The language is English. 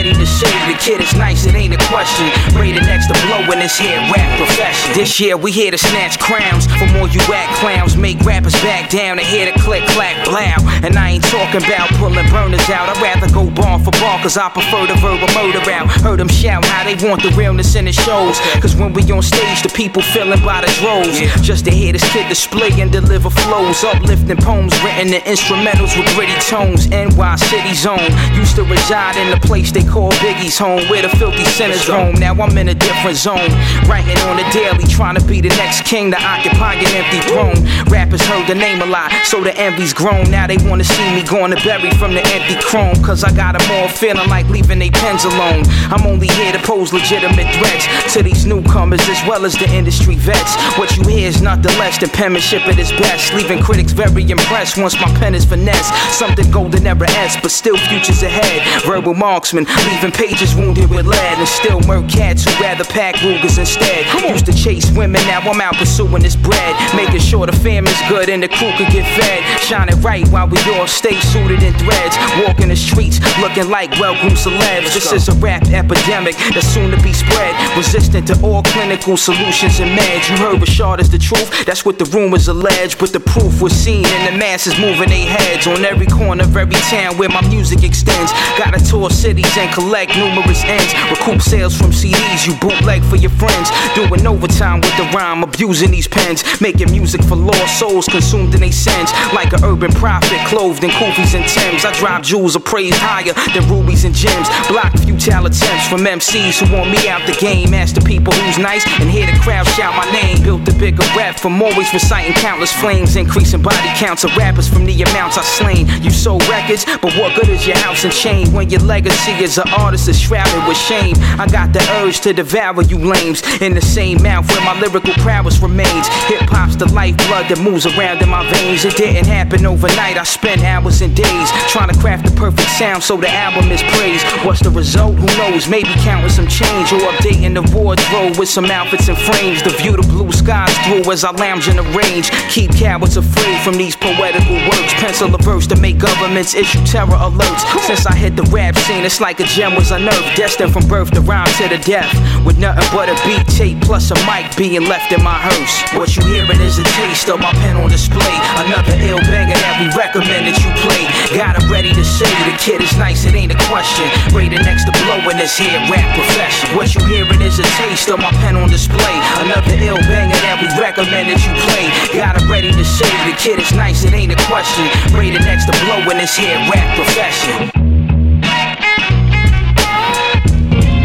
ready to say the kid is nice, it ain't a question. Rated next to blow in this here rap profession. This year we here to snatch crowns from all you whack clowns. Make rappers back down and hear the click, clack, blow. And I ain't talking about pulling burners out. I'd rather go bar for bar, cause I prefer the verbal murder out. Heard them shout how they want the realness in the shows. Cause when we on stage, the people feeling by the droves. Just to hear this kid display and deliver flows. Uplifting poems written in instrumentals with gritty tones. NY City Zone. Used to reside in the place they call Biggie's home, where the filthy sinners roam. Now I'm in a different zone, writing on the daily, trying to be the next king to occupy an empty throne. Rappers heard the name a lot, so the envy's grown. Now they wanna see me going to bury from the empty chrome. Cause I got them all feeling like leaving they pens alone. I'm only here to pose legitimate threats to these newcomers as well as the industry vets. What you hear is nothing less than penmanship at its best, leaving critics very impressed once my pen is finesse. Something golden era S, but still futures ahead. Verbal marksman, leaving pages wounded with lead, and still murk cats who rather pack Rugers instead. Used to chase women, now I'm out pursuing this bread, making sure the family's good and the crew could get fed. Shining right while we all stay suited in threads, walking the streets looking like well-groomed celebs. This is a rap epidemic that's soon to be spread, resistant to all clinical solutions and meds. You heard Rashad is the truth, that's what the rumors allege, but the proof was seen in the masses moving their heads on every corner of every town where my music extends. Gotta tour cities and collect numerous ends, recoup sales from CDs you bootleg for your friends, doing overtime with the rhyme, abusing these pens, making music for lost souls consumed in they sins, like an urban prophet clothed in kufis and Timbs. I drop jewels appraised higher than rubies and gems, block futile attempts from MCs who want me out the game. Ask the people who's nice and hear the crowd shout my name. Built a bigger rap from always reciting countless flames, increasing body counts of rappers from the amounts I slain. You sold records, but what good is your house and chain when your legacy as an artist is shrouded with shame? I got the urge to devour you lames in the same mouth where my lyrical prowess remains. Hip-hop's the lifeblood that moves around in my veins. It didn't happen overnight, I spent hours and days trying to craft the perfect sound so the album is praised. What's the result? Who knows? Maybe counting some change or updating the wardrobe with some outfits and frames. The view the blue skies through as I lounge in the range. Keep cowards afraid from these poetical works. Pencil a verse to make governments issue terror alerts. Since I hit the rap scene, it's like a gem was unearthed, destined from birth to rhyme to the death, with nothing but a beat tape plus a mic being left in my hearse. What you hearing is a taste of my pen on display, another ill banger that we recommend that you play. Got it ready to say the kid is nice, it ain't a question. Rated next to blow in this here rap profession. What you hearing is a taste of my pen on display, another ill banger that we recommend that you play. Got it ready to say the kid is nice, it ain't a question. Rated next to blow in this here rap profession.